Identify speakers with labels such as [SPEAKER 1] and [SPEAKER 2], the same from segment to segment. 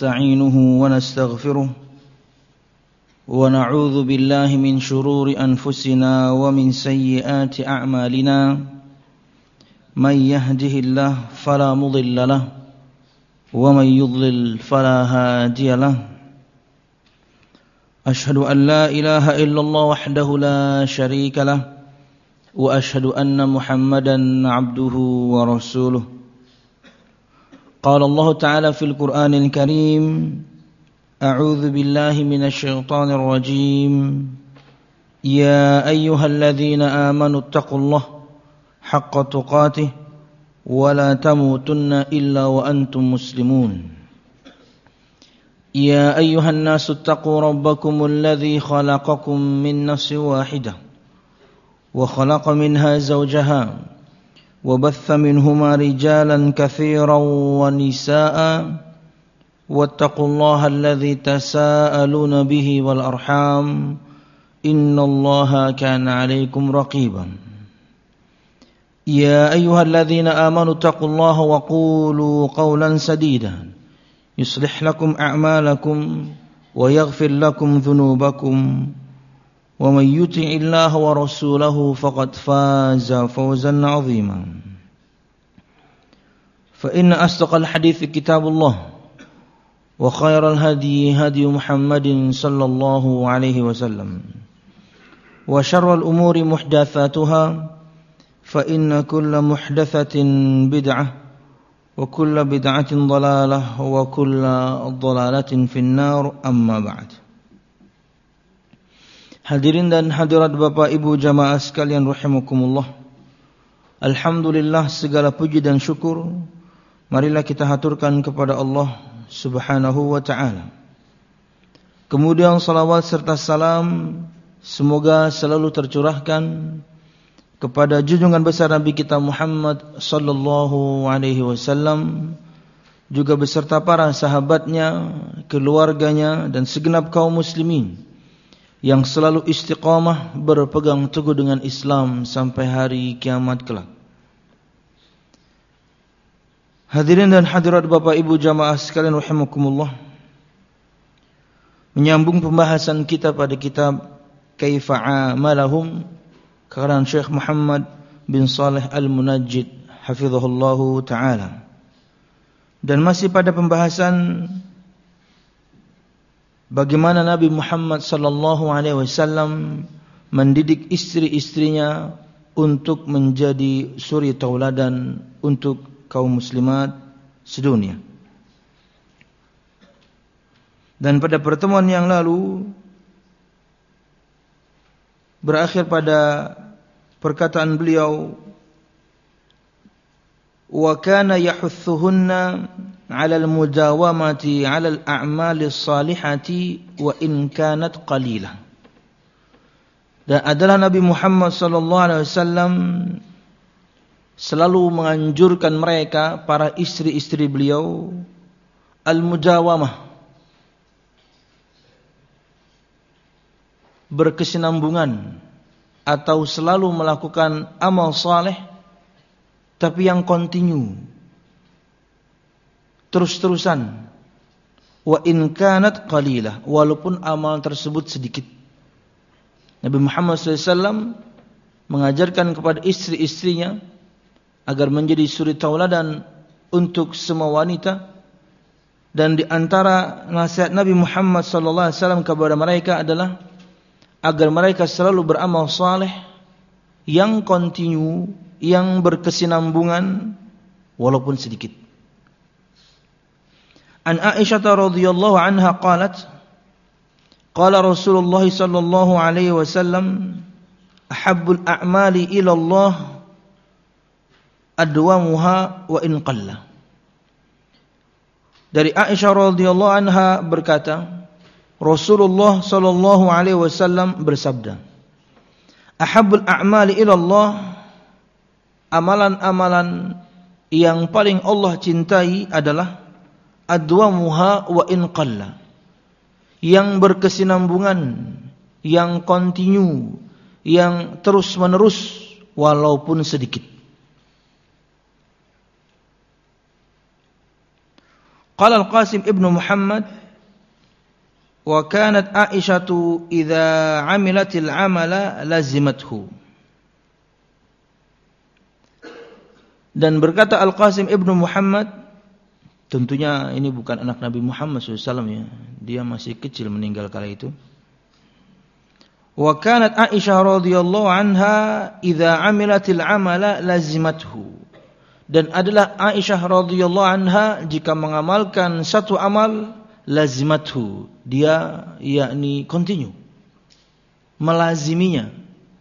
[SPEAKER 1] ونستعينه ونستغفره ونعوذ بالله من شرور أنفسنا ومن سيئات أعمالنا من يهده الله فلا مضل له ومن يضلل فلا هادي له أشهد أن لا إله إلا الله وحده لا شريك له وأشهد أن محمدا عبده ورسوله قال الله تعالى في القرآن الكريم أعوذ بالله من الشيطان الرجيم يا أيها الذين آمنوا اتقوا الله حق تقاته ولا تموتن إلا وأنتم مسلمون يا أيها الناس اتقوا ربكم الذي خلقكم من نفس واحدة وخلق منها زوجها وبث منهما رجالا كثيرا ونساء واتقوا الله الذي تساءلون به والأرحام إن الله كان عليكم رقيبا يا أيها الذين آمنوا اتقوا الله وقولوا قولا سديدا يصلح لكم أعمالكم ويغفر لكم ذنوبكم ومن يطع الله ورسوله فقد فاز فوزا عظيما فإن أصدق الحديث كتاب الله وخير الهدي هدي محمد صلى الله عليه وسلم وشر الأمور محدثاتها فإن كل محدثة بدعة وكل بدعة ضلالة وكل ضلالة في النار أما بعد. Hadirin dan hadirat Bapak Ibu jamaah sekalian rahimakumullah. Alhamdulillah, segala puji dan syukur marilah kita haturkan kepada Allah Subhanahu wa ta'ala. Kemudian salawat serta salam semoga selalu tercurahkan kepada junjungan besar Nabi kita Muhammad sallallahu alaihi wasallam, juga beserta para sahabatnya, keluarganya dan segenap kaum muslimin yang selalu istiqamah berpegang teguh dengan Islam sampai hari kiamat kelak. Hadirin dan hadirat Bapak Ibu jamaah sekalian rahimakumullah, menyambung pembahasan kita pada kitab Kaifa Amalahum karangan Syekh Muhammad bin Saleh Al-Munajjid hafizahullahu taala, dan masih pada pembahasan bagaimana Nabi Muhammad sallallahu alaihi wasallam mendidik istri-istrinya untuk menjadi suri tauladan untuk kaum muslimat sedunia. Dan pada pertemuan yang lalu berakhir pada perkataan beliau, wa kana yahuthuhunna 'ala al-mudawamati 'ala al-a'mali as-salihati wa in kanat qalilah. Dan adalah Nabi Muhammad sallallahu alaihi wasallam selalu menganjurkan mereka, para istri-istri beliau, al-mudawamah, berkesinambungan atau selalu melakukan amal saleh tapi yang kontinu, terus-terusan, wa in kanat qalilah, walaupun amal tersebut sedikit. Nabi Muhammad SAW mengajarkan kepada istri-istrinya agar menjadi suri tauladan untuk semua wanita, dan di antara nasihat Nabi Muhammad SAW kepada mereka adalah agar mereka selalu beramal saleh yang kontinu, yang berkesinambungan walaupun sedikit. An Aisyah radhiyallahu anha qalat, qala Rasulullah sallallahu alaihi wasallam, ahabbul a'mali ila Allah adwamuha wa in qalla. Dari Aisyah radhiyallahu anha berkata, Rasulullah sallallahu alaihi wasallam bersabda, ahabbul a'mali ila Allah, amalan-amalan yang paling Allah cintai adalah adwamuha wa in qalla, yang berkesinambungan, yang kontinu, yang terus-menerus walaupun sedikit. Qala Al-Qasim ibnu Muhammad, wa kanat Aisyatu idza 'amilatil 'amala lazimathu. Dan berkata Al-Qasim ibnu Muhammad, tentunya ini bukan anak Nabi Muhammad SAW ya, dia masih kecil meninggal kala itu. Wa kanat Aisyah radhiyallahu anha idza 'amilatil 'amala lazimathu. Dan adalah Aisyah radhiyallahu anha jika mengamalkan satu amal lazimathu, dia yakni continue, melaziminya,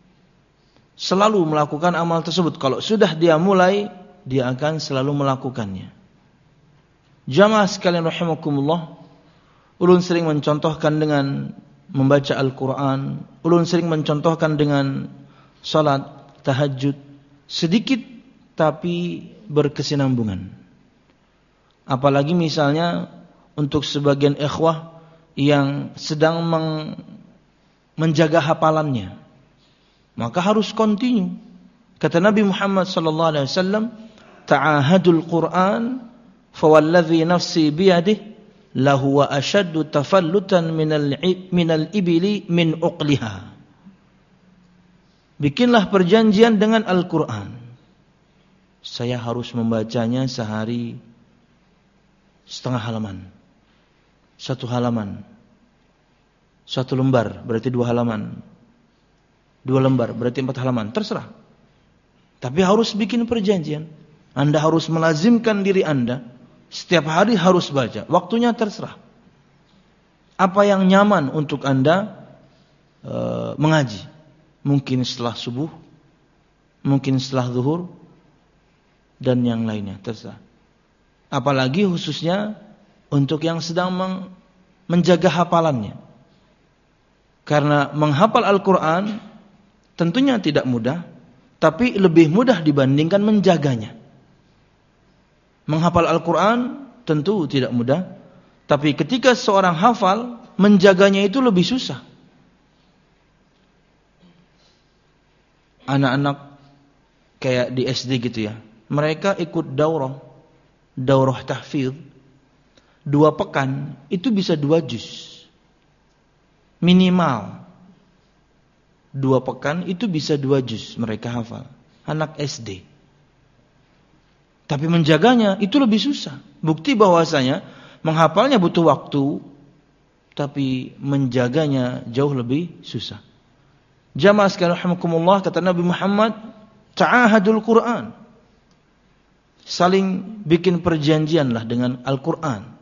[SPEAKER 1] selalu melakukan amal tersebut. Kalau sudah dia mulai, dia akan selalu melakukannya. Jamaah sekalian rahimakumullah, ulun sering mencontohkan dengan membaca Al-Quran, ulun sering mencontohkan dengan salat tahajud, sedikit tapi berkesinambungan. Apalagi misalnya untuk sebagian ikhwah yang sedang menjaga hafalannya, maka harus continue. Kata Nabi Muhammad sallallahu alaihi wasallam, ta'ahadul Qur'an fawalladhi nafsi biyadihi lahu wa ashaddu tafallutan minal ibili min uqliha. Bikinlah perjanjian dengan Al-Quran. Saya harus membacanya sehari setengah halaman, satu halaman, satu lembar berarti 2 halaman, 2 lembar berarti 4 halaman, terserah. Tapi harus bikin perjanjian. Anda harus melazimkan diri Anda, setiap hari harus baca. Waktunya terserah. Apa yang nyaman untuk Anda mengaji. Mungkin setelah subuh, mungkin setelah zuhur, dan yang lainnya, terserah. Apalagi khususnya untuk yang sedang menjaga hafalannya. Karena menghafal Al-Quran tentunya tidak mudah, tapi lebih mudah dibandingkan menjaganya. Menghafal Al-Quran tentu tidak mudah, tapi ketika seorang hafal, menjaganya itu lebih susah. Anak-anak kayak di SD gitu ya, mereka ikut daurah tahfidz, 2 pekan itu bisa 2 juz minimal. 2 pekan itu bisa 2 juz mereka hafal, anak SD. Tapi menjaganya itu lebih susah. Bukti bahwasanya menghafalnya butuh waktu, tapi menjaganya jauh lebih susah. Jamaah sekalian rahimakumullah, kata Nabi Muhammad, ta'ahadul Qur'an. Saling bikin perjanjianlah dengan Al-Quran.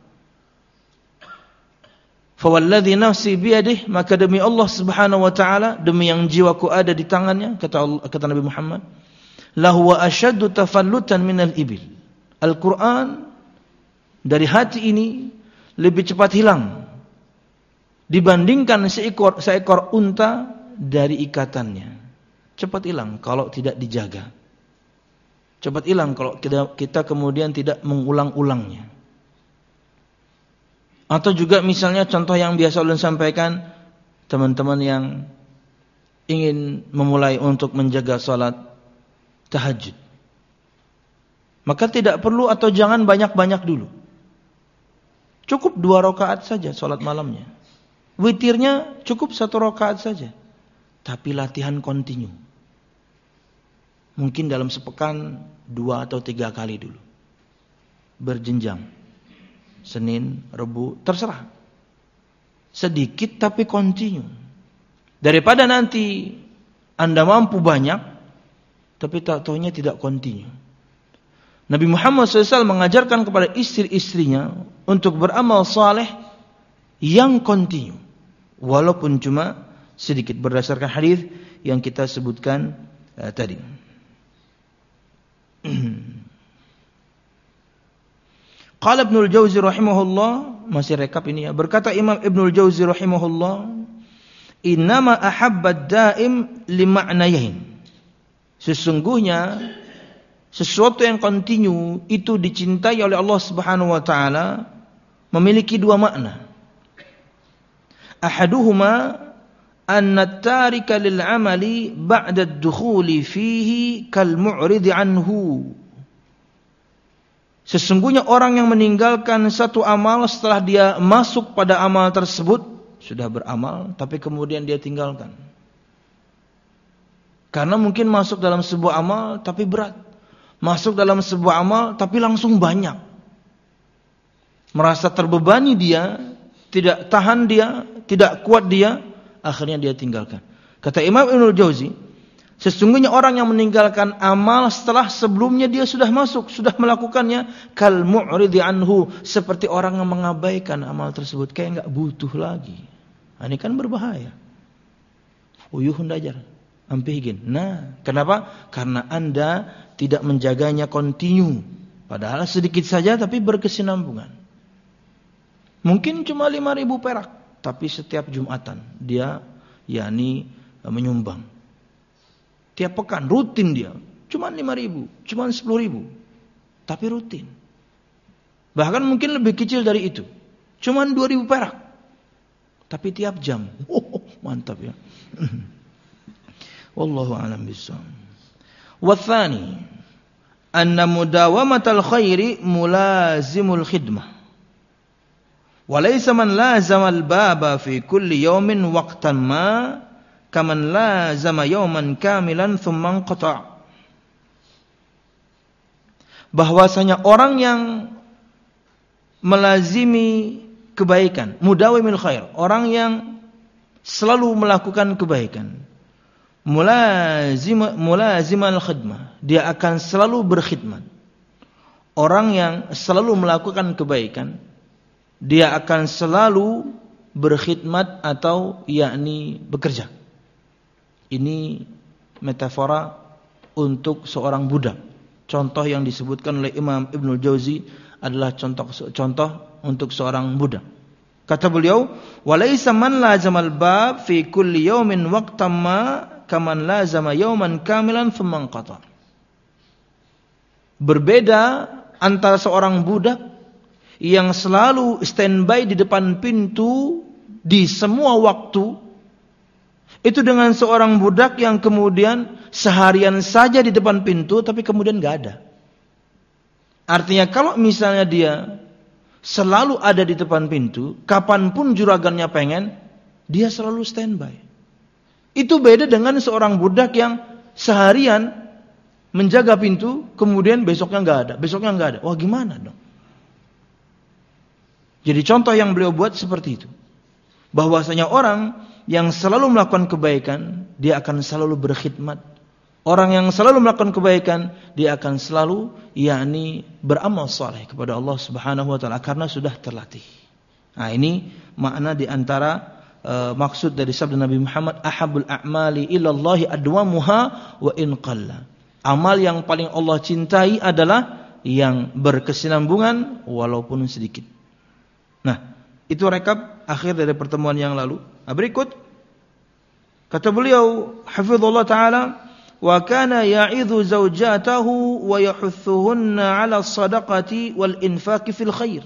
[SPEAKER 1] Fawalladhi nafsi biyadih, maka demi Allah subhanahu wa ta'ala, demi yang jiwaku ada di tangannya, kata Nabi Muhammad, lahu wa asyaddu tafallutan minal ibil. Al-Quran dari hati ini lebih cepat hilang dibandingkan seekor unta dari ikatannya. Cepat hilang kalau tidak dijaga. Cepat hilang kalau kita kemudian tidak mengulang-ulangnya. Atau juga misalnya contoh yang biasa ulun sampaikan, teman-teman yang ingin memulai untuk menjaga salat tahajud, maka tidak perlu atau jangan banyak-banyak dulu. Cukup 2 rakaat saja salat malamnya. Witirnya cukup 1 rakaat saja. Tapi latihan kontinu. Mungkin dalam sepekan 2 atau 3 kali dulu. Berjenjang. Senin, Rebu, terserah. Sedikit tapi kontinu. Daripada nanti Anda mampu banyak, tapi tak tahunya tidak kontinu. Nabi Muhammad SAW mengajarkan kepada istri-istrinya untuk beramal saleh yang kontinu. Walaupun cuma sedikit, berdasarkan hadis yang kita sebutkan tadi. Qala Ibnul Jauzi rahimahullah, masih rekap ini ya. Berkata Imam Ibnul Jauzi rahimahullah, innama ahabbad daim lima'nayain. Sesungguhnya sesuatu yang kontinu itu dicintai oleh Allah Subhanahu wa taala memiliki 2 makna. Ahaduhuma anna at-tarika lil 'amali ba'da ad-dukhuli fihi kal mu'rid anhu. Sesungguhnya orang yang meninggalkan satu amal setelah dia masuk pada amal tersebut, sudah beramal, tapi kemudian dia tinggalkan. Karena mungkin masuk dalam sebuah amal, tapi berat. Masuk dalam sebuah amal, tapi langsung banyak. Merasa terbebani dia, tidak tahan dia, tidak kuat dia, akhirnya dia tinggalkan. Kata Imam Ibnul Jauzi, sesungguhnya orang yang meninggalkan amal setelah sebelumnya dia sudah masuk, sudah melakukannya, kal mu'ridi anhu, seperti orang yang mengabaikan amal tersebut, kayak enggak butuh lagi. Ini kan berbahaya. Uyuhun dajar, ampihgin. Nah, kenapa? Karena Anda tidak menjaganya kontinu. Padahal sedikit saja tapi berkesinambungan. Mungkin cuma 5.000 perak, tapi setiap Jumatan dia menyumbang. Tiap pekan rutin dia, cuma 5.000, cuma 10.000, tapi rutin. Bahkan mungkin lebih kecil dari itu, cuma 2.000 perak, tapi tiap jam. Mantap ya. Wallahu a'lam bishawab. Wathani, anna mudawamatal khairi mulazimul khidmah. Walaysa man lazamal baba fi kulli yawmin waqtan ma kaman lazama yawman kamilan thumma anqata'. Bahwasanya orang yang melazimi kebaikan, mudawimil khair, orang yang selalu melakukan kebaikan, mulazimal khidmah, dia akan selalu berkhidmat. Orang yang selalu melakukan kebaikan, dia akan selalu berkhidmat atau bekerja. Ini metafora untuk seorang budak. Contoh yang disebutkan oleh Imam Ibnul Jauzi adalah contoh untuk seorang budak. Kata beliau, walaysa man lazamal bab fi kulli yawmin waqtan ma kaman lazama yawman kamilan thumma anqata. Berbeda antara seorang budak yang selalu standby di depan pintu di semua waktu, itu dengan seorang budak yang kemudian seharian saja di depan pintu tapi kemudian gak ada. Artinya kalau misalnya dia selalu ada di depan pintu, kapanpun juragannya pengen, dia selalu standby. Itu beda dengan seorang budak yang seharian menjaga pintu, kemudian besoknya gak ada, besoknya gak ada. Wah, gimana dong? Jadi contoh yang beliau buat seperti itu. Bahwasanya orang yang selalu melakukan kebaikan, dia akan selalu berkhidmat. Orang yang selalu melakukan kebaikan, dia akan selalu beramal saleh kepada Allah Subhanahu wa taala karena sudah terlatih. Nah, ini makna di antara maksud dari sabda Nabi Muhammad, ahabul a'mali ilallahi adwamuha wa in qalla. Amal yang paling Allah cintai adalah yang berkesinambungan walaupun sedikit. Nah, itu rekap akhir dari pertemuan yang lalu. Berikut kata beliau hafizallahu taala, wa kana ya'idhu zawjatahu wa yahuthuhunna 'ala sadaqati wal infaqi fil khair.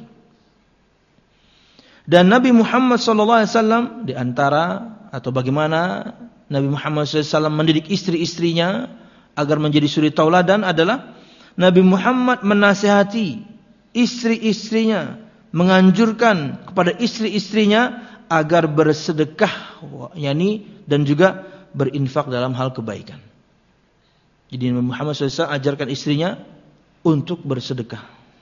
[SPEAKER 1] Dan Nabi Muhammad sallallahu alaihi wasallam di antara atau bagaimana Nabi Muhammad sallallahu alaihi wasallam mendidik istri-istrinya agar menjadi suri tauladan adalah Nabi Muhammad menasihati istri-istrinya, menganjurkan kepada istri-istrinya agar bersedekah dan juga berinfak dalam hal kebaikan. Jadi Nabi Muhammad SAW ajarkan istrinya untuk bersedekah.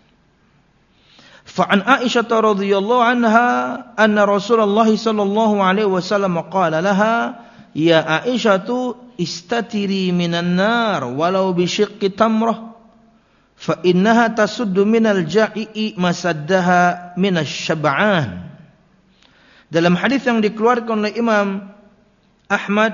[SPEAKER 1] Fa'an Aisyah radhiyallahu anha anna Rasulullah sallallahu alaihi wasallam qala laha ya Aisyatu istatiri minan nar walau bi syiqqi tamrah fa innaha tasuddu minal ja'i'i masaddaha minasy syab'an. Dalam hadis yang dikeluarkan oleh Imam Ahmad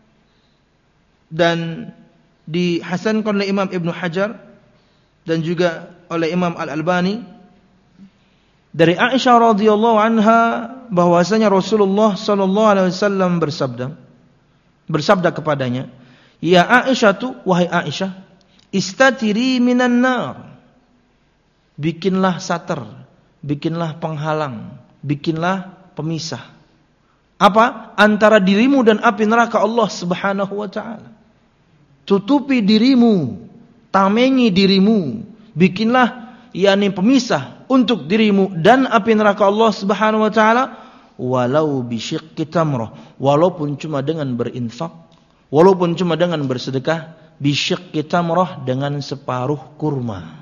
[SPEAKER 1] dan dihasankan oleh Imam Ibnu Hajar dan juga oleh Imam Al-Albani dari Aisyah radhiyallahu anha bahwasanya Rasulullah sallallahu alaihi wasallam bersabda kepadanya, "Ya Aisyah, wahai Aisyah, istatiri minan nar." Bikinlah satar, bikinlah penghalang, bikinlah pemisah. Apa? Antara dirimu dan api neraka Allah Subhanahu wa taala. Tutupi dirimu, tamengi dirimu, bikinlah yakni pemisah untuk dirimu dan api neraka Allah Subhanahu wa taala, walau bisyiqqi tamrah, walaupun cuma dengan berinfak, walaupun cuma dengan bersedekah, bisyiqqi tamrah, dengan separuh kurma.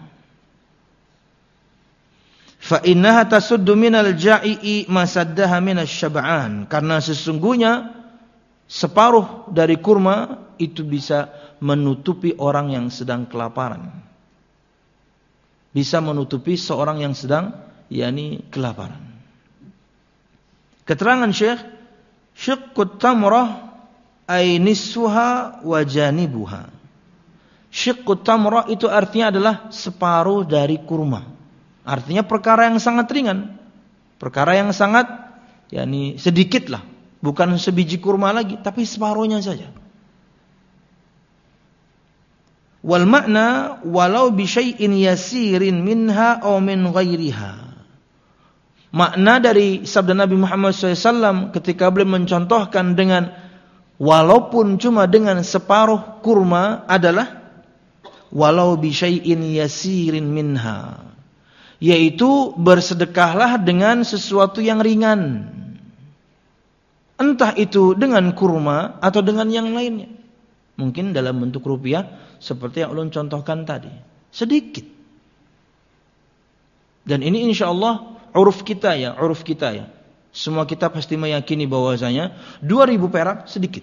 [SPEAKER 1] Fa innaha tasuddu minal ja'i'i ma saddaha minasy syab'an, karena sesungguhnya separuh dari kurma itu bisa menutupi orang yang sedang kelaparan. Bisa menutupi seorang yang sedang yakni kelaparan. Keterangan Syekh, syiqqut tamrah ay nisfuha wa janibuha. Syiqqut tamrah itu artinya adalah separuh dari kurma. Artinya perkara yang sangat ringan. Perkara yang sangat yakni sedikit lah. Bukan sebiji kurma lagi, tapi separuhnya saja. Wal makna walau bi syai'in yasirin minha aw min ghairiha. Makna dari sabda Nabi Muhammad SAW ketika beliau mencontohkan dengan walaupun cuma dengan separuh kurma adalah walau bi syai'in yasirin minha, yaitu bersedekahlah dengan sesuatu yang ringan. Entah itu dengan kurma atau dengan yang lainnya. Mungkin dalam bentuk rupiah seperti yang ulun contohkan tadi. Sedikit. Dan ini insyaallah uruf kita ya. Semua kita pasti meyakini bahwasanya 2.000 perak sedikit.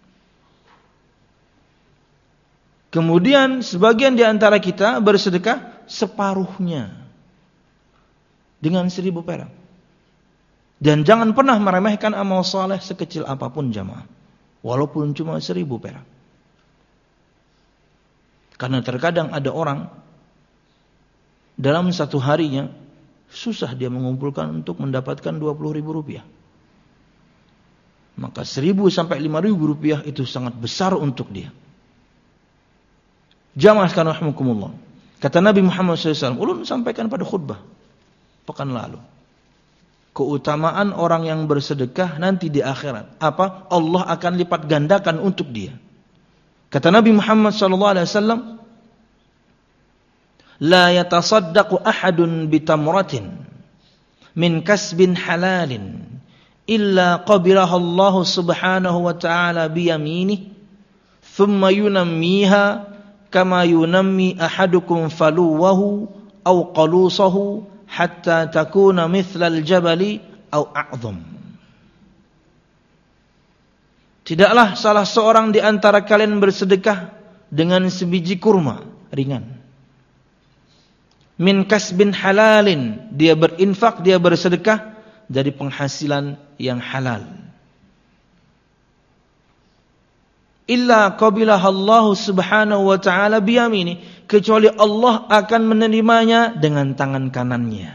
[SPEAKER 1] Kemudian sebagian di antara kita bersedekah separuhnya dengan 1.000 perak. Dan jangan pernah meremehkan amal saleh sekecil apapun jamaah. Walaupun cuma 1.000 perak. Karena terkadang ada orang dalam satu harinya susah dia mengumpulkan untuk mendapatkan 20.000 rupiah. Maka 1.000 sampai 5.000 rupiah itu sangat besar untuk dia. Jamaah sekalian rahimakumullah. Kata Nabi Muhammad SAW, ulun sampaikan pada khutbah pekan lalu. Keutamaan orang yang bersedekah nanti di akhirat. Apa? Allah akan lipat gandakan untuk dia. Kata Nabi Muhammad SAW, la yatasaddaqu ahadun bitamratin min kasbin halalin illa qabilaha Allah subhanahu wa ta'ala biyaminih thumma yunammiha kama yunammi ahadukum faluwahu aw qalusahu hatta takuna mithlal jabali aw a'zam. Tidaklah salah seorang di antara kalian bersedekah dengan sebiji kurma ringan. Min kasbin halalin, dia berinfak, dia bersedekah dari penghasilan yang halal. Illa qabilaha Allah subhanahu wa ta'ala biyamini, kecuali Allah akan menerimanya dengan tangan kanannya.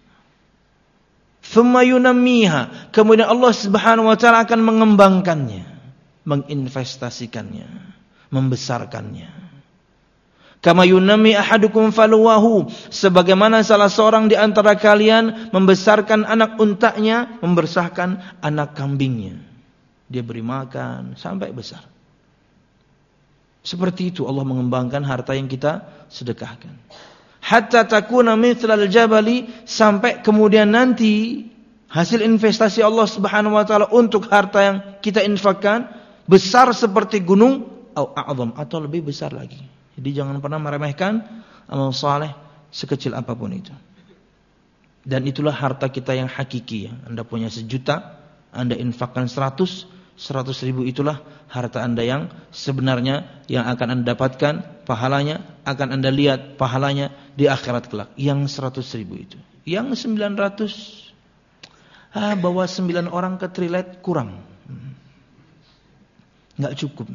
[SPEAKER 1] Thumma yunammiha, kemudian Allah subhanahu wa ta'ala akan mengembangkannya, menginvestasikannya, membesarkannya. Kama yunammi ahadukum faluwahu, sebagaimana salah seorang di antara kalian membesarkan anak untanya, membesarkan anak kambingnya. Dia beri makan sampai besar. Seperti itu Allah mengembangkan harta yang kita sedekahkan. Hatta takuna mithlal jabali, sampai kemudian nanti hasil investasi Allah Subhanahu wa taala untuk harta yang kita infakkan besar seperti gunung au a'zam, atau lebih besar lagi. Jadi jangan pernah meremehkan amal saleh sekecil apapun itu. Dan itulah harta kita yang hakiki ya. Anda punya 1 juta, Anda infakkan 100 ribu, itulah harta Anda yang sebenarnya, yang akan Anda dapatkan pahalanya, akan Anda lihat pahalanya di akhirat kelak. Yang 100 ribu itu. Yang 900, bawa 9 orang ke trilet kurang. Enggak cukup.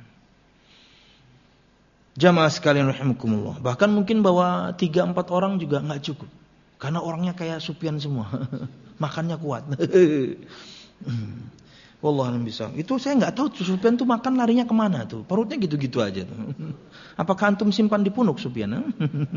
[SPEAKER 1] Jamaah sekalian rahimakumullah. Bahkan mungkin bawa 3-4 orang juga enggak cukup. Karena orangnya kayak Sufyan semua. Makannya kuat. Wallahualam bisa. Itu saya enggak tahu Sufyan tuh makan larinya kemana tuh. Perutnya gitu-gitu aja tuh. Apakah antum simpan di punuk Sufyan?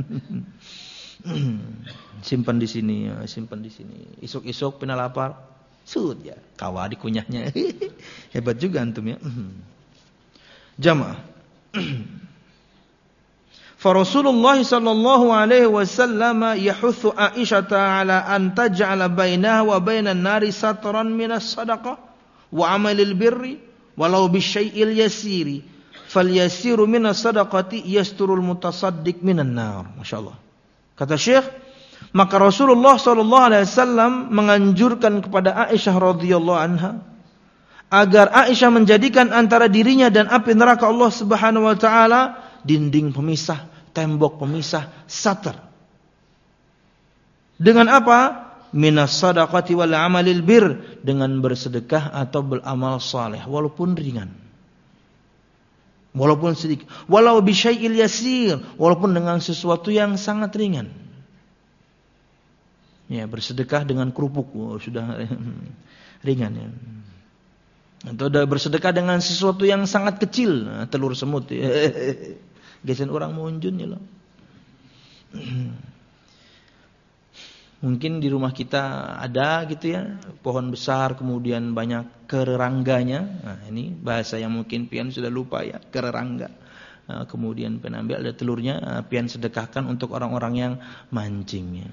[SPEAKER 1] Simpan di sini, simpan di sini. Isuk-isuk pina lapar, sud ya. Kawa dikunyahnya. Hebat juga antum ya. Jamaah. Fa Rasulullah sallallahu alaihi wasallam yahuthu Aisyah ala an taj'ala bainaha wa bainan nari satran minas sadaqah wa amalil birri walau bisyai'il yasiri fal yasiru minas sadaqati yasturul mutasaddiq minan nar. Masyaallah. Kata Syekh, maka Rasulullah sallallahu alaihi wasallam menganjurkan kepada Aisyah radhiyallahu anha agar Aisyah menjadikan antara dirinya dan api neraka Allah Subhanahu wa taala dinding pemisah, tembok pemisah, satar. Dengan apa? Minas sadaqati wal amalil bir, dengan bersedekah atau beramal saleh walaupun ringan. Walaupun sedikit, walau bisyai'il yasir, walaupun dengan sesuatu yang sangat ringan. Ya, bersedekah dengan kerupuk, sudah ringan ya. Atau bersedekah dengan sesuatu yang sangat kecil, telur semut. Gesen orang munjun ya loh. Mungkin di rumah kita ada gitu ya, pohon besar kemudian banyak kererangganya. Nah, ini bahasa yang mungkin pian sudah lupa ya, kererangga. Kemudian pian ambil ada telurnya, pian sedekahkan untuk orang-orang yang mancingnya.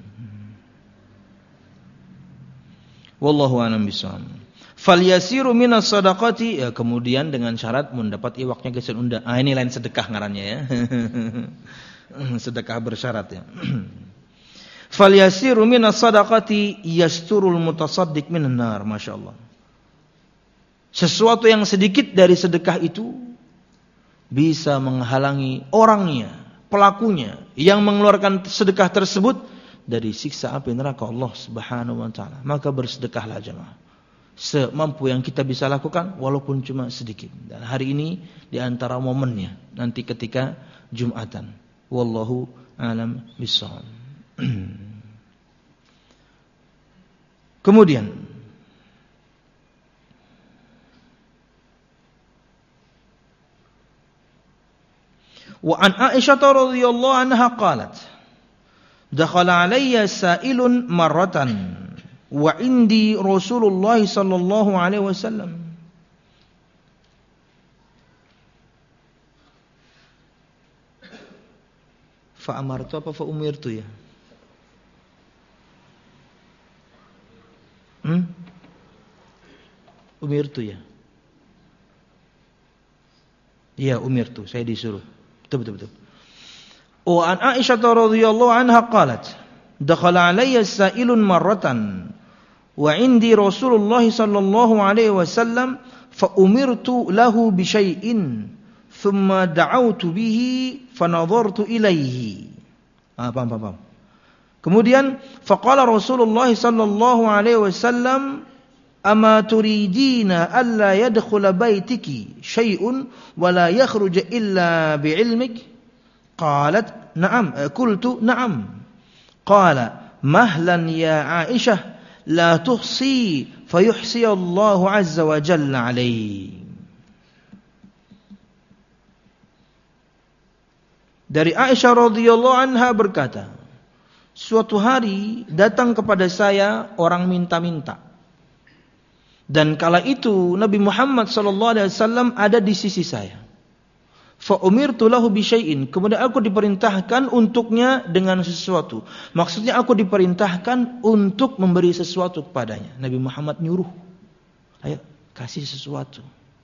[SPEAKER 1] Wallahu a'lam bishawab. Falyasiru minas sadaqati, ya, kemudian dengan syarat mendapat iwaknya gesen unda. Ini lain sedekah ngarannya ya. Sedekah bersyarat ya. Falyasiru minas sadaqati yasturul mutasaddiq minan nar. Masyaallah. Sesuatu yang sedikit dari sedekah itu bisa menghalangi orangnya, pelakunya yang mengeluarkan sedekah tersebut dari siksa api neraka Allah Subhanahu wa taala. Maka bersedekahlah jemaah. Semampu yang kita bisa lakukan walaupun cuma sedikit. Dan hari ini di antara momennya nanti ketika Jumatan. Wallahu a'lam bishawab. Kemudian wa an Aisyah radhiyallahu anha qalat dakhala alayya sa'ilun marratan wa indi Rasulullah sallallahu alaihi wasallam. Fa amartu apa fa umirtu ya? Umirtu ya? Iya, umirtu, saya disuruh. Betul. Wa an Aisyah radhiyallahu anha qalat dakhala alayya sa'ilun marratan wa indi Rasulullah sallallahu alaihi wasallam fa umirtu lahu bi syai'in thumma da'awtu bihi fa nadhartu ilaihi. Paham. Kemudian faqala Rasulullah sallallahu alaihi wasallam ama turidina alla yadkhula baitiki syai'un wa la yakhruja illa bi'ilmik? Qalat na'am. Qultu na'am. Qala mahlan ya Aisyah la tuhsi fayuhsi Allah azza wa jalla alaihi. Dari Aisyah radhiyallahu anha berkata, suatu hari datang kepada saya orang minta-minta. Dan kala itu Nabi Muhammad sallallahu alaihi wasallam ada di sisi saya. Fa umirtu lahu bi syai'in, kemudian aku diperintahkan untuknya dengan sesuatu. Maksudnya aku diperintahkan untuk memberi sesuatu kepadanya. Nabi Muhammad nyuruh, ayo kasih sesuatu.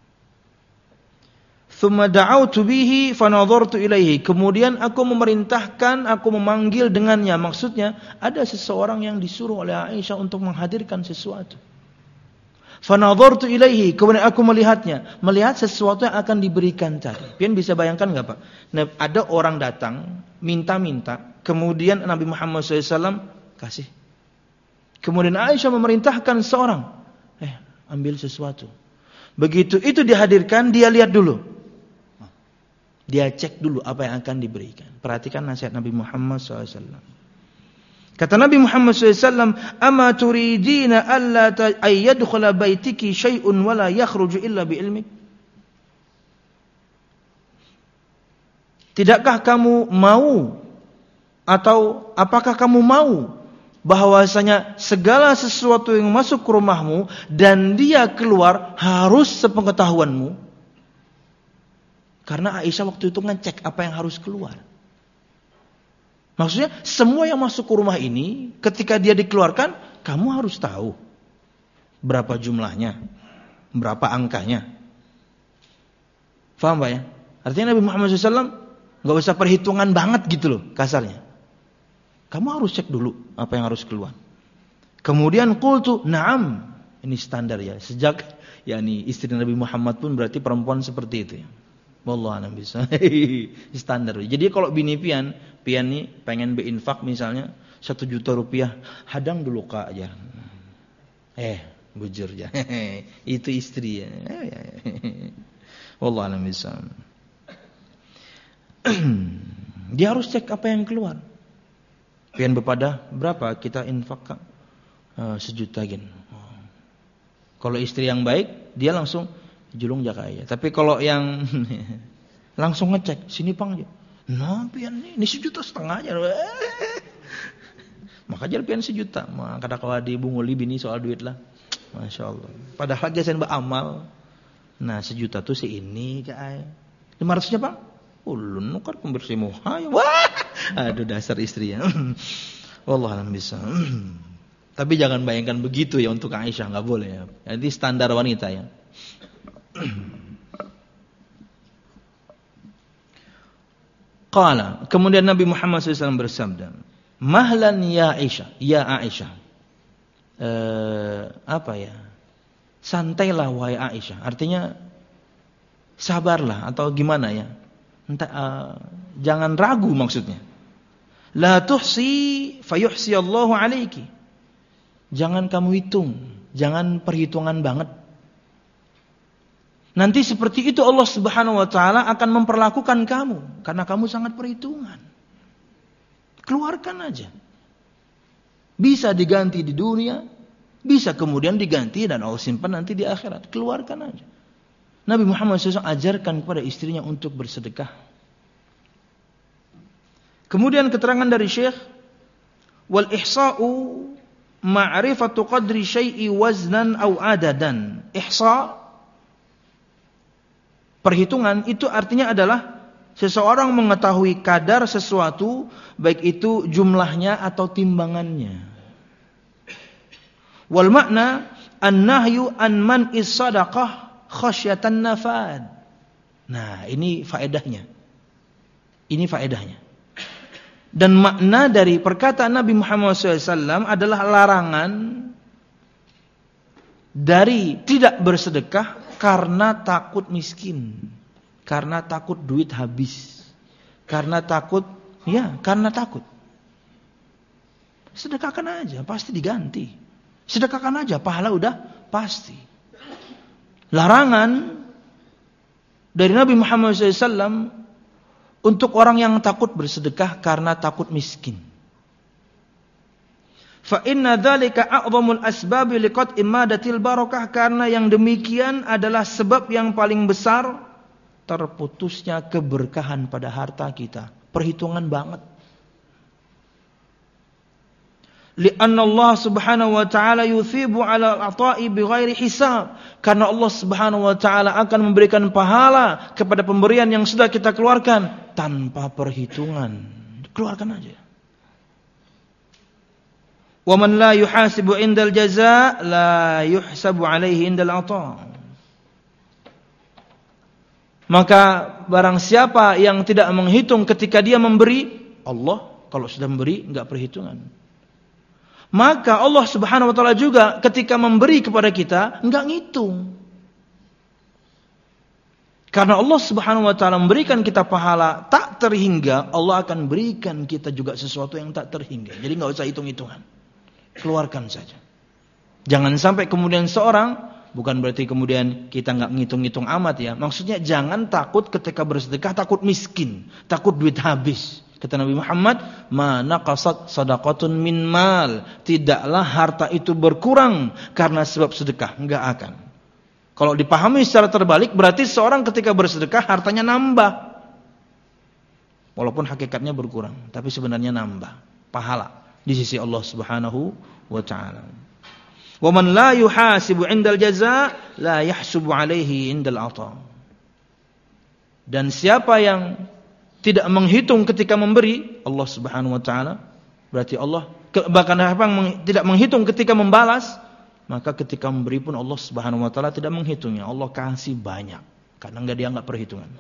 [SPEAKER 1] Thumma da'awtu bihi fa nadhartu ilaihi, kemudian aku memerintahkan, aku memanggil dengannya. Maksudnya ada seseorang yang disuruh oleh Aisyah untuk menghadirkan sesuatu. Fa nadhartu ilaihi, kemudian aku melihat sesuatu yang akan diberikan tadi. Pian bisa bayangkan enggak, Pak? Nah, ada orang datang minta-minta, kemudian Nabi Muhammad SAW kasih. Kemudian Aisyah memerintahkan seorang, ambil sesuatu. Begitu itu dihadirkan, dia lihat dulu. Dia cek dulu apa yang akan diberikan. Perhatikan nasihat Nabi Muhammad SAW. Kata Nabi Muhammad SAW, ama turidina alla ayyadkhula baitiki syai'un wa la yakhruju illa bi'ilmik? Tidakkah kamu mau, atau apakah kamu mau bahwasanya segala sesuatu yang masuk ke rumahmu dan dia keluar harus sepengetahuanmu? Karena Aisyah waktu itu ngecek apa yang harus keluar. Maksudnya semua yang masuk ke rumah ini ketika dia dikeluarkan, kamu harus tahu berapa jumlahnya, berapa angkanya. Faham Pak ya? Artinya Nabi Muhammad SAW nggak usah perhitungan banget gitu loh kasarnya. Kamu harus cek dulu apa yang harus keluar. Kemudian qultu na'am. Ini standar ya. Sejak istri Nabi Muhammad pun berarti perempuan seperti itu ya. Wallah a'lam bisa. Standar. Jadi kalau bini pian nih pengen berinfak misalnya 1 juta rupiah, hadang dulu Kak aja. Bujur ya. Itu istri ya. Wallah a'lam bisa. Dia harus cek apa yang keluar. Pian bepada berapa kita infak Kak? 1 juta gin. Kalau istri yang baik, dia langsung julung jaka aja. Tapi kalau yang langsung ngecek, sini pang aja. Nah, pian ini 1,5 juta aja. Maka jar pian 1 juta. Maka kada kawadi bunguli bini soal duit lah. Masya Allah. Padahal dia sen beramal. Nah 1 juta tuh ini kayak 500-nya Bang. Ulun kan pembersih muha. Wah, aduh dasar istri ya. Wallah alam bisa. Tapi jangan bayangkan begitu ya untuk Aisyah, enggak boleh ya. Nanti standar wanita ya. Qala, kemudian Nabi Muhammad SAW bersabda, "Mahlan ya Aisyah, ya Aisyah." Apa ya? Santailah wahai Aisyah. Artinya sabarlah atau gimana ya? Jangan ragu maksudnya. La tuhsi fayuhsi Allahu alaiki. Jangan kamu hitung, jangan perhitungan banget. Nanti seperti itu Allah Subhanahu wa taala akan memperlakukan kamu karena kamu sangat perhitungan. Keluarkan aja. Bisa diganti di dunia, bisa kemudian diganti dan Allah simpan nanti di akhirat. Keluarkan aja. Nabi Muhammad SAW ajarkan kepada istrinya untuk bersedekah. Kemudian keterangan dari Syekh, wal ihsa'u ma'rifatu qadri syai'i waznan au adadan. Ihsa, perhitungan itu artinya adalah seseorang mengetahui kadar sesuatu, baik itu jumlahnya atau timbangannya. Wal makna an-nahyu an man'is sadaqah khasyatan nafad. Nah, ini faedahnya. Ini faedahnya. Dan makna dari perkataan Nabi Muhammad SAW adalah larangan dari tidak bersedekah karena takut miskin, karena takut duit habis, karena takut, karena takut. Sedekahkan aja, pasti diganti. Sedekahkan aja, pahala udah pasti. Larangan dari Nabi Muhammad SAW untuk orang yang takut bersedekah karena takut miskin. Fa inna dzalika a'dhamul asbab liqat'i madatil barakah, karena yang demikian adalah sebab yang paling besar terputusnya keberkahan pada harta kita. Perhitungan banget. Li'anna Allah Subhanahu wa taala yuthibu 'ala al-'ata'i bighairi hisab. Karena Allah Subhanahu wa taala akan memberikan pahala kepada pemberian yang sudah kita keluarkan tanpa perhitungan. Keluarkan aja. Wa man la yuhasibu 'indal jazaa' la yuhsabu 'alaihi 'indal 'ata'. Maka barang siapa yang tidak menghitung ketika dia memberi, Allah kalau sudah memberi enggak perhitungan. Maka Allah Subhanahu wa taala juga ketika memberi kepada kita enggak ngitung. Karena Allah Subhanahu wa taala memberikan kita pahala tak terhingga, Allah akan berikan kita juga sesuatu yang tak terhingga. Jadi enggak usah hitung-hitungan. Keluarkan saja. Jangan sampai kemudian seorang, bukan berarti kemudian kita enggak ngitung-ngitung amat ya. Maksudnya jangan takut ketika bersedekah takut miskin, takut duit habis. Kata Nabi Muhammad, ma naqasat sadaqatun min mal. Tidaklah harta itu berkurang karena sebab sedekah. Enggak akan. Kalau dipahami secara terbalik, berarti seorang ketika bersedekah hartanya nambah. Walaupun hakikatnya berkurang, tapi sebenarnya nambah pahala di sisi Allah Subhanahu wa taala. Wa man la yuhasibu 'indal jazaa' la yahsubu 'alaihi 'indal 'ata'. Dan siapa yang tidak menghitung ketika memberi, Allah Subhanahu wa taala, berarti Allah bahkan tidak menghitung ketika membalas, maka ketika memberi pun Allah Subhanahu wa taala tidak menghitungnya. Allah kasih banyak karena enggak dianggap perhitungan.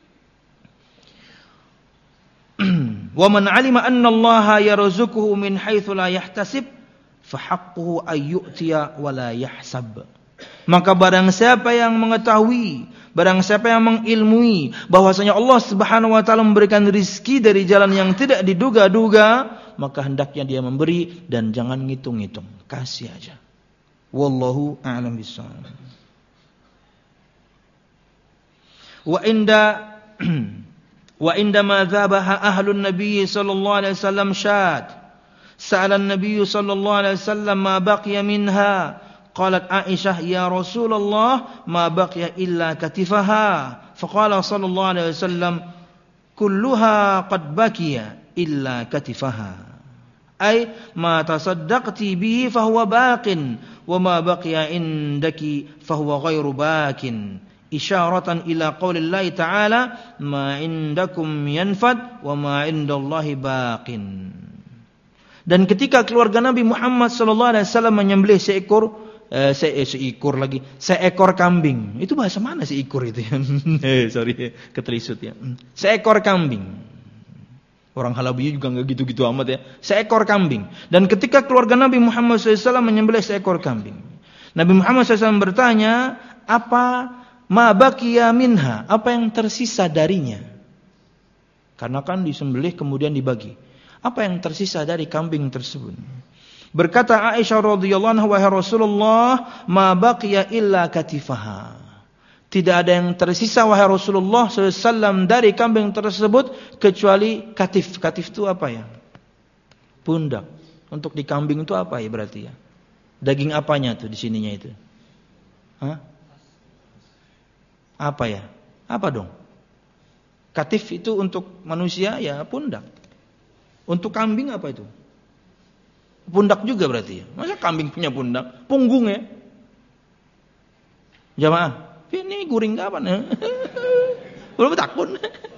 [SPEAKER 1] Wa man 'alima anna Allah yarzuquhu min haitsu la yahtasib fa haqquhu ay yu'tiya wa la yahsab. Maka barang siapa yang mengetahui, barang siapa yang mengilmui bahwasanya Allah Subhanahu wa taala memberikan rizki dari jalan yang tidak diduga-duga, maka hendaknya dia memberi dan jangan ngitung-ngitung, kasih aja. Wallahu a'lam bishawab. Wa inda ma dhabaha ahlun nabiy sallallahu alaihi wasallam syad. Sa'ala an-nabiy sallallahu alaihi wasallam ma baqiya minha. Qalat Aisyah, ya Rasulullah, ma baqiya illa katifaha. Faqala sallallahu alaihi wasallam, kulluha qad baqiya illa katifaha. Ay ma tasaddaqti bihi fahuwa baqin wa ma baqiya indaki fahuwa ghairu baqin. Isyaratan ila qaulillahi ta'ala, ma indakum yanfad wa ma indallahi baqin. Dan ketika keluarga Nabi Muhammad sallallahu alaihi wasallam menyembelih seekor kambing. Itu bahasa mana seekor itu ya? Sorry, ketelisut ya. Seekor kambing. Orang Halabiya juga enggak gitu-gitu amat ya. Seekor kambing. Dan ketika keluarga Nabi Muhammad SAW menyembelih seekor kambing, Nabi Muhammad SAW bertanya, apa ma baqiya minha? Apa yang tersisa darinya? Karena kan disembelih kemudian dibagi. Apa yang tersisa dari kambing tersebut? Berkata Aisyah radhiyallahu anha, wahai Rasulullah, ma baqiya illa katifaha. Tidak ada yang tersisa wahai Rasulullah SAW dari kambing tersebut kecuali katif. Katif itu apa ya? Pundak. Untuk di kambing itu apa ya berarti ya? Daging apanya tuh di sininya itu? Hah? Apa ya? Apa dong? Katif itu untuk manusia ya pundak. Untuk kambing apa itu? Pundak juga berarti ya. Masa kambing punya pundak? Punggung ya. Jamaah, ini guring kapan ya? Belum takut.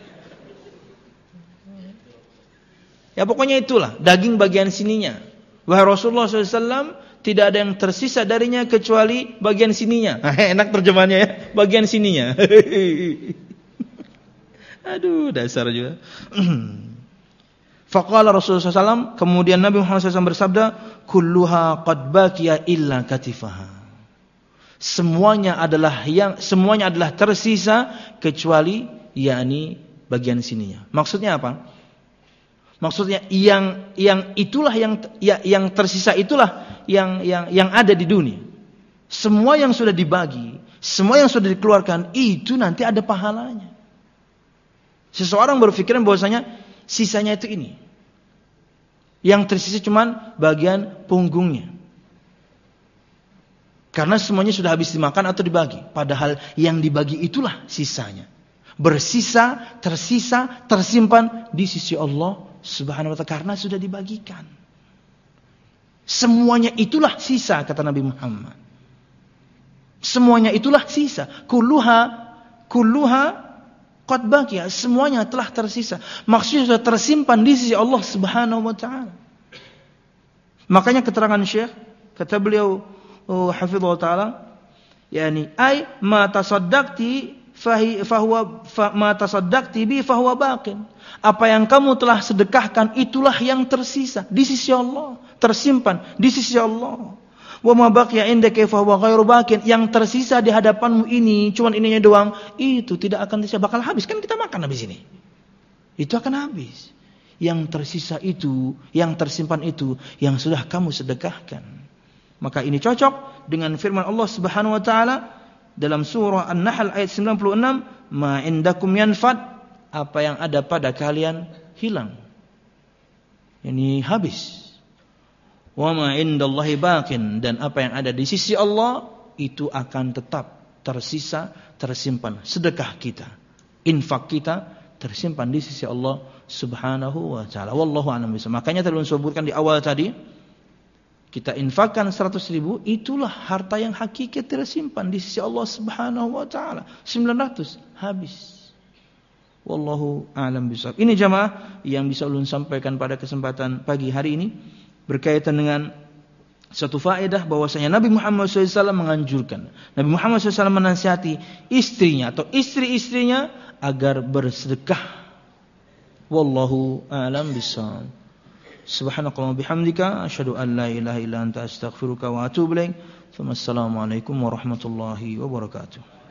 [SPEAKER 1] Ya pokoknya itulah, daging bagian sininya. Wahai Rasulullah SAW, tidak ada yang tersisa darinya kecuali bagian sininya. Enak terjemahannya ya, bagian sininya. Aduh, dasar juga. Faqala Rasulullah SAW, kemudian Nabi Muhammad SAW bersabda, kulluha qad baqiya illa katifaha. Semuanya adalah tersisa kecuali yakni bagian sininya. Maksudnya apa? Maksudnya yang itulah yang tersisa itulah yang ada di dunia. Semua yang sudah dibagi, semua yang sudah dikeluarkan itu nanti ada pahalanya. Seseorang berpikiran bahwasanya sisanya itu ini. Yang tersisa cuman bagian punggungnya. Karena semuanya sudah habis dimakan atau dibagi. Padahal yang dibagi itulah sisanya. Bersisa, tersisa, tersimpan di sisi Allah Subhanahu wa ta'ala. Karena sudah dibagikan. Semuanya itulah sisa, kata Nabi Muhammad. Semuanya itulah sisa. Kulluha qad baqiya, semuanya telah tersisa. Maksudnya sudah tersimpan di sisi Allah Subhanahu wa taala. Makanya keterangan Syekh, kata beliau hafizallahu taala, yakni ay ma tasaddaqti bi fahuwa baqin. Apa yang kamu telah sedekahkan itulah yang tersisa di sisi Allah, tersimpan di sisi Allah. Wa ma baqiya indaka fa huwa ghairu baqin, yang tersisa di hadapanmu ini cuman ininya doang, itu tidak akan tersisa, bakal habis, kan kita makan habis ini. Itu akan habis. Yang tersisa itu, yang tersimpan itu yang sudah kamu sedekahkan. Maka ini cocok dengan firman Allah Subhanahu wa taala dalam surah An-Nahl ayat 96, ma indakum yanfad, apa yang ada pada kalian hilang. Ini habis. Wa ma indallahi baqin, dan apa yang ada di sisi Allah itu akan tetap tersisa, tersimpan. Sedekah kita, infak kita tersimpan di sisi Allah Subhanahu wa taala. Wallahu a'lam bishawab. Makanya tadi disebutkan di awal tadi, kita infakkan 100.000, itulah harta yang hakiki tersimpan di sisi Allah Subhanahu wa taala. 900 habis. Wallahu a'lam bishawab. Ini jamaah yang bisa ulun sampaikan pada kesempatan pagi hari ini berkaitan dengan satu faedah bahwasanya Nabi Muhammad SAW menganjurkan, Nabi Muhammad SAW menasihati istrinya atau istri-istrinya agar bersedekah. Wallahu a'lam bishawab. Subhanakallahumma bihamdika asyhadu an la ilaha illa anta astaghfiruka wa atubu ilaik. Wassalamualaikum warahmatullahi wabarakatuh.